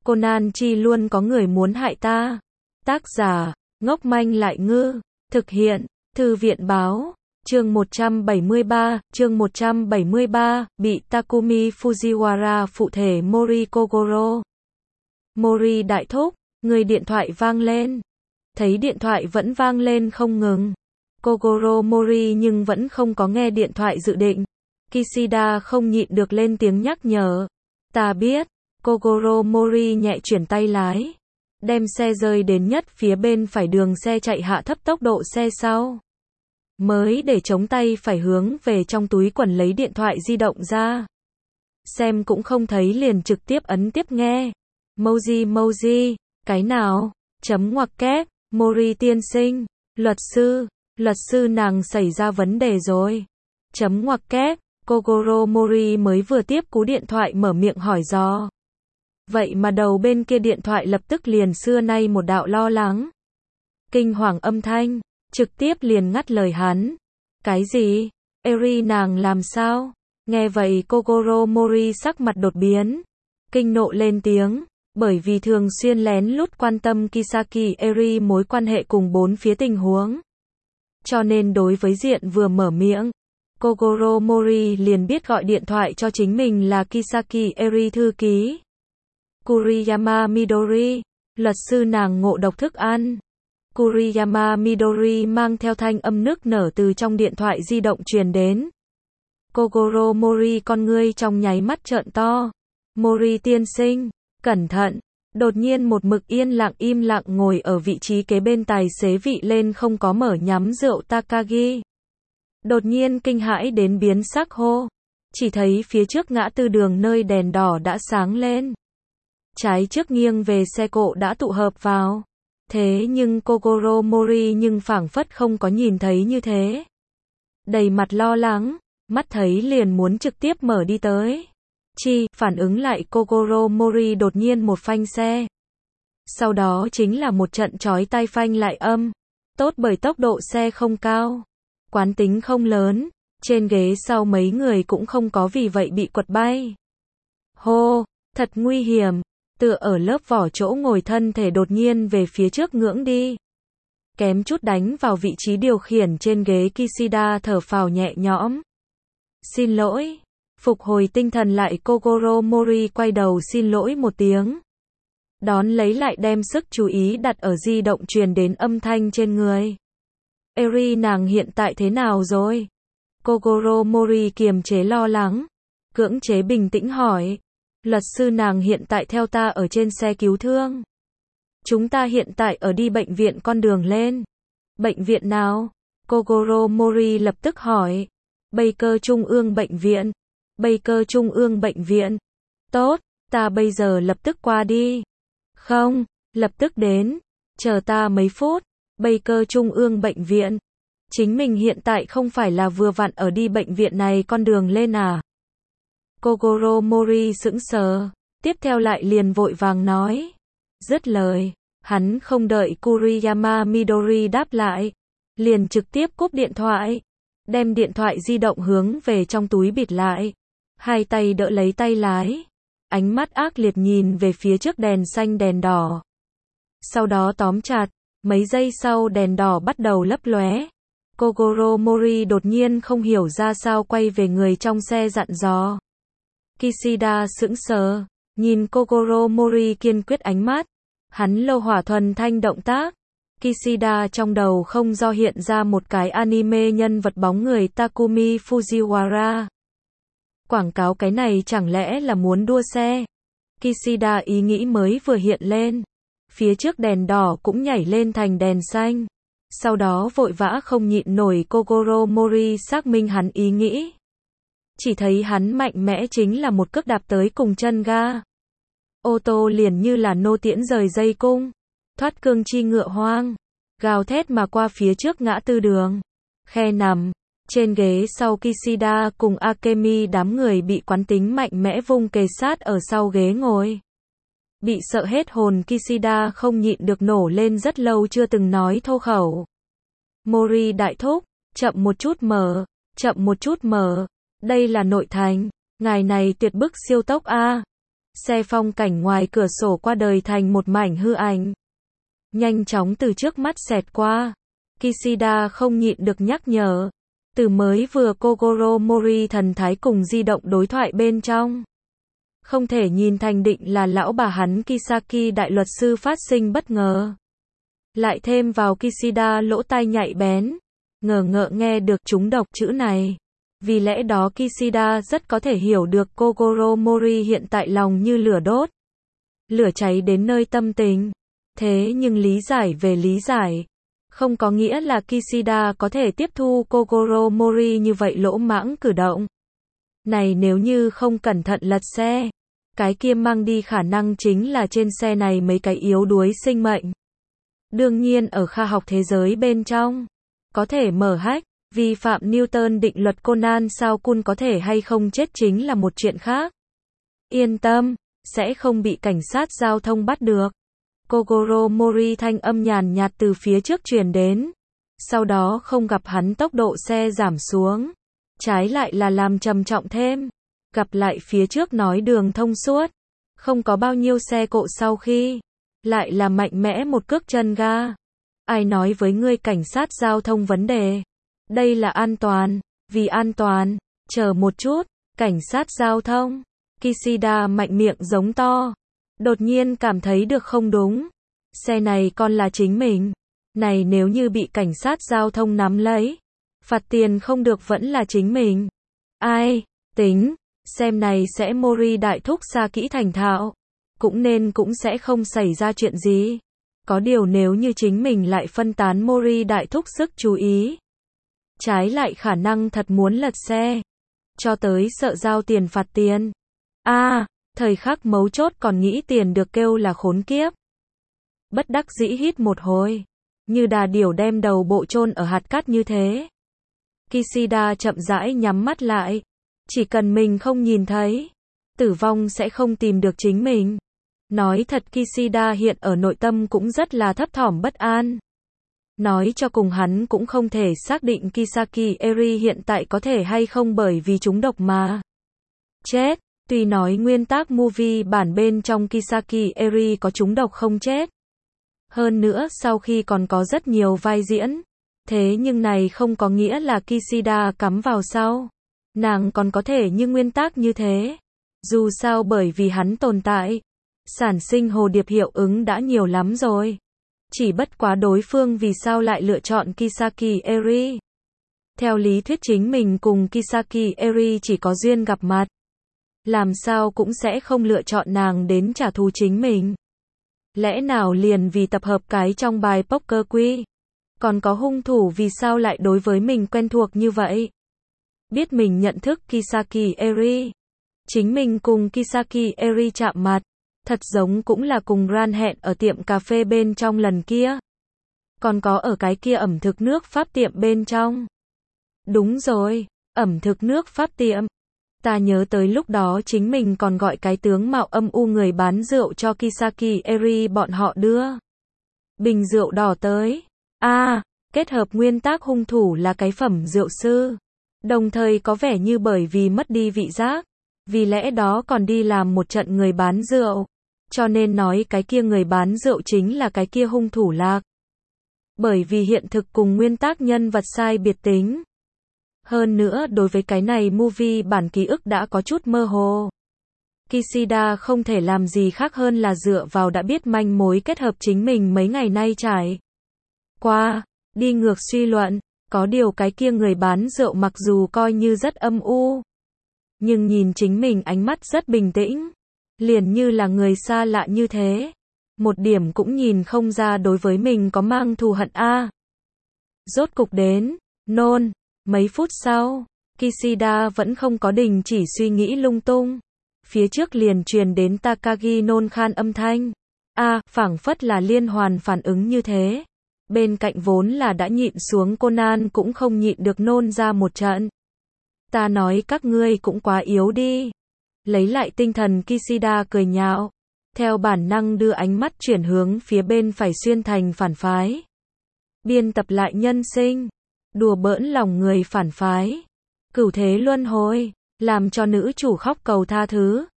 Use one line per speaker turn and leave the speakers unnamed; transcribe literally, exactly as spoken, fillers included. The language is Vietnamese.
Conan chi luôn có người muốn hại ta. Tác giả, ngốc manh lại ngư. Thực hiện, Thư viện báo. Chương một trăm bảy mươi ba, chương một trăm bảy mươi ba, bị Takumi Fujiwara phụ thể Mori Kogoro. Mori đại thúc, người điện thoại vang lên. Thấy điện thoại vẫn vang lên không ngừng. Kogoro Mori nhưng vẫn không có nghe điện thoại dự định. Kishida không nhịn được lên tiếng nhắc nhở. Ta biết. Kogoro Mori nhẹ chuyển tay lái. Đem xe rơi đến nhất phía bên phải đường xe chạy hạ thấp tốc độ xe sau. Mới để chống tay phải hướng về trong túi quần lấy điện thoại di động ra. Xem cũng không thấy liền trực tiếp ấn tiếp nghe. Moji Moji, cái nào? Chấm ngoặc kép, Mori tiên sinh, luật sư, luật sư nàng xảy ra vấn đề rồi. Chấm ngoặc kép, Kogoro Mori mới vừa tiếp cú điện thoại mở miệng hỏi dò. Vậy mà đầu bên kia điện thoại lập tức liền xưa nay một đạo lo lắng. Kinh hoàng âm thanh, trực tiếp liền ngắt lời hắn. Cái gì? Eri nàng làm sao? Nghe vậy Kogoro Mori sắc mặt đột biến. Kinh nộ lên tiếng, bởi vì thường xuyên lén lút quan tâm Kisaki Eri mối quan hệ cùng bốn phía tình huống. Cho nên đối với diện vừa mở miệng, Kogoro Mori liền biết gọi điện thoại cho chính mình là Kisaki Eri thư ký. Kuriyama Midori, luật sư nàng ngộ độc thức ăn. Kuriyama Midori mang theo thanh âm nức nở từ trong điện thoại di động truyền đến. Kogoro Mori con ngươi trong nháy mắt trợn to. Mori tiên sinh, cẩn thận. Đột nhiên một mực yên lặng im lặng ngồi ở vị trí kế bên tài xế vị lên không có mở nhắm rượu Takagi. Đột nhiên kinh hãi đến biến sắc hô. Chỉ thấy phía trước ngã tư đường nơi đèn đỏ đã sáng lên. Trái trước nghiêng về xe cộ đã tụ hợp vào. Thế nhưng Kogoro Mori nhưng phảng phất không có nhìn thấy như thế. Đầy mặt lo lắng, mắt thấy liền muốn trực tiếp mở đi tới. Chi, phản ứng lại Kogoro Mori đột nhiên một phanh xe. Sau đó chính là một trận chói tai phanh lại âm. Tốt bởi tốc độ xe không cao. Quán tính không lớn. Trên ghế sau mấy người cũng không có vì vậy bị quật bay. Hô, thật nguy hiểm. Tựa ở lớp vỏ chỗ ngồi thân thể đột nhiên về phía trước ngưỡng đi. Kém chút đánh vào vị trí điều khiển trên ghế Kishida thở phào nhẹ nhõm. Xin lỗi. Phục hồi tinh thần lại Kogoro Mori quay đầu xin lỗi một tiếng. Đón lấy lại đem sức chú ý đặt ở di động truyền đến âm thanh trên người. Eri nàng hiện tại thế nào rồi? Kogoro Mori kiềm chế lo lắng. Cưỡng chế bình tĩnh hỏi. Luật sư nàng hiện tại theo ta ở trên xe cứu thương. Chúng ta hiện tại ở đi bệnh viện con đường lên. Bệnh viện nào? Kogoro Mori lập tức hỏi. Baker Trung ương bệnh viện. Baker Trung ương bệnh viện. Tốt, ta bây giờ lập tức qua đi. Không, lập tức đến. Chờ ta mấy phút. Baker Trung ương bệnh viện. Chính mình hiện tại không phải là vừa vặn ở đi bệnh viện này con đường lên à? Kogoro Mori sững sờ, tiếp theo lại liền vội vàng nói. Dứt lời, hắn không đợi Kuriyama Midori đáp lại, liền trực tiếp cúp điện thoại, đem điện thoại di động hướng về trong túi bịt lại, hai tay đỡ lấy tay lái, ánh mắt ác liệt nhìn về phía trước đèn xanh đèn đỏ. Sau đó tóm chặt, mấy giây sau đèn đỏ bắt đầu lấp lóe. Kogoro Mori đột nhiên không hiểu ra sao quay về người trong xe dặn dò. Kishida sững sờ, nhìn Kogoro Mori kiên quyết ánh mắt. Hắn lô hỏa thuần thanh động tác. Kishida trong đầu không do hiện ra một cái anime nhân vật bóng người Takumi Fujiwara. Quảng cáo cái này chẳng lẽ là muốn đua xe? Kishida ý nghĩ mới vừa hiện lên. Phía trước đèn đỏ cũng nhảy lên thành đèn xanh. Sau đó vội vã không nhịn nổi Kogoro Mori xác minh hắn ý nghĩ. Chỉ thấy hắn mạnh mẽ chính là một cước đạp tới cùng chân ga. Ô tô liền như là nô tiễn rời dây cung. Thoát cương chi ngựa hoang. Gào thét mà qua phía trước ngã tư đường. Khe nằm. Trên ghế sau Kishida cùng Akemi đám người bị quán tính mạnh mẽ vung kề sát ở sau ghế ngồi. Bị sợ hết hồn Kishida không nhịn được nổ lên rất lâu chưa từng nói thô khẩu. Mori đại thúc, chậm một chút mở, chậm một chút mở. Đây là nội thành, ngài này tuyệt bức siêu tốc a. Xe phong cảnh ngoài cửa sổ qua đời thành một mảnh hư ảnh. Nhanh chóng từ trước mắt xẹt qua. Kishida không nhịn được nhắc nhở. Từ mới vừa Kogoro Mori thần thái cùng di động đối thoại bên trong. Không thể nhìn thành định là lão bà hắn Kisaki đại luật sư phát sinh bất ngờ. Lại thêm vào Kishida lỗ tai nhạy bén. Ngờ ngợ nghe được trúng độc chữ này. Vì lẽ đó Kishida rất có thể hiểu được Kogoro Mori hiện tại lòng như lửa đốt. Lửa cháy đến nơi tâm tình. Thế nhưng lý giải về lý giải. Không có nghĩa là Kishida có thể tiếp thu Kogoro Mori như vậy lỗ mãng cử động. Này nếu như không cẩn thận lật xe. Cái kia mang đi khả năng chính là trên xe này mấy cái yếu đuối sinh mệnh. Đương nhiên ở khoa học thế giới bên trong. Có thể mở hách. Vi phạm Newton định luật Conan sao Kun có thể hay không chết chính là một chuyện khác. Yên tâm, sẽ không bị cảnh sát giao thông bắt được. Kogoro Mori thanh âm nhàn nhạt từ phía trước truyền đến. Sau đó không gặp hắn tốc độ xe giảm xuống. Trái lại là làm trầm trọng thêm. Gặp lại phía trước nói đường thông suốt. Không có bao nhiêu xe cộ sau khi. Lại là mạnh mẽ một cước chân ga. Ai nói với ngươi cảnh sát giao thông vấn đề. Đây là an toàn. Vì an toàn. Chờ một chút. Cảnh sát giao thông. Kishida mạnh miệng giống to. Đột nhiên cảm thấy được không đúng. Xe này còn là chính mình. Này nếu như bị cảnh sát giao thông nắm lấy. Phạt tiền không được vẫn là chính mình. Ai, tính, xem này sẽ Mori đại thúc xa kỹ thành thạo. Cũng nên cũng sẽ không xảy ra chuyện gì. Có điều nếu như chính mình lại phân tán Mori đại thúc sức chú ý. Trái lại khả năng thật muốn lật xe. Cho tới sợ giao tiền phạt tiền. a à, thời khắc mấu chốt còn nghĩ tiền được kêu là khốn kiếp. Bất đắc dĩ hít một hồi. Như đà điểu đem đầu bộ chôn ở hạt cát như thế. Kishida chậm rãi nhắm mắt lại. Chỉ cần mình không nhìn thấy. Tử vong sẽ không tìm được chính mình. Nói thật Kishida hiện ở nội tâm cũng rất là thấp thỏm bất an. Nói cho cùng hắn cũng không thể xác định Kisaki Eri hiện tại có thể hay không bởi vì trúng độc mà chết. Tuy nói nguyên tác movie bản bên trong Kisaki Eri có trúng độc không chết. Hơn nữa sau khi còn có rất nhiều vai diễn. Thế nhưng này không có nghĩa là Kishida cắm vào sau. Nàng còn có thể như nguyên tác như thế. Dù sao bởi vì hắn tồn tại. Sản sinh hồ điệp hiệu ứng đã nhiều lắm rồi. Chỉ bất quá đối phương vì sao lại lựa chọn Kisaki Eri. Theo lý thuyết chính mình cùng Kisaki Eri chỉ có duyên gặp mặt. Làm sao cũng sẽ không lựa chọn nàng đến trả thù chính mình. Lẽ nào liền vì tập hợp cái trong bài poker quy. Còn có hung thủ vì sao lại đối với mình quen thuộc như vậy. Biết mình nhận thức Kisaki Eri. Chính mình cùng Kisaki Eri chạm mặt. Thật giống cũng là cùng Ran hẹn ở tiệm cà phê bên trong lần kia. Còn có ở cái kia ẩm thực nước Pháp tiệm bên trong. Đúng rồi, ẩm thực nước Pháp tiệm. Ta nhớ tới lúc đó chính mình còn gọi cái tướng mạo âm u người bán rượu cho Kisaki Eri bọn họ đưa. Bình rượu đỏ tới. a à, kết hợp nguyên tác hung thủ là cái phẩm rượu sư. Đồng thời có vẻ như bởi vì mất đi vị giác. Vì lẽ đó còn đi làm một trận người bán rượu. Cho nên nói cái kia người bán rượu chính là cái kia hung thủ lạc. Bởi vì hiện thực cùng nguyên tác nhân vật sai biệt tính. Hơn nữa đối với cái này movie bản ký ức đã có chút mơ hồ. Kishida không thể làm gì khác hơn là dựa vào đã biết manh mối kết hợp chính mình mấy ngày nay trải qua, đi ngược suy luận. Có điều cái kia người bán rượu mặc dù coi như rất âm u. Nhưng nhìn chính mình ánh mắt rất bình tĩnh. Liền như là người xa lạ như thế. Một điểm cũng nhìn không ra đối với mình có mang thù hận a. À. Rốt cục đến, nôn. Mấy phút sau, Kishida vẫn không có đình chỉ suy nghĩ lung tung. Phía trước liền truyền đến Takagi nôn khan âm thanh. A, à, phảng phất là liên hoàn phản ứng như thế. Bên cạnh vốn là đã nhịn xuống Conan cũng không nhịn được nôn ra một trận. Ta nói các ngươi cũng quá yếu đi. Lấy lại tinh thần Kishida cười nhạo. Theo bản năng đưa ánh mắt chuyển hướng phía bên phải xuyên thành phản phái. Biên tập lại nhân sinh. Đùa bỡn lòng người phản phái. Cửu thế luân hồi. Làm cho nữ chủ khóc cầu tha thứ.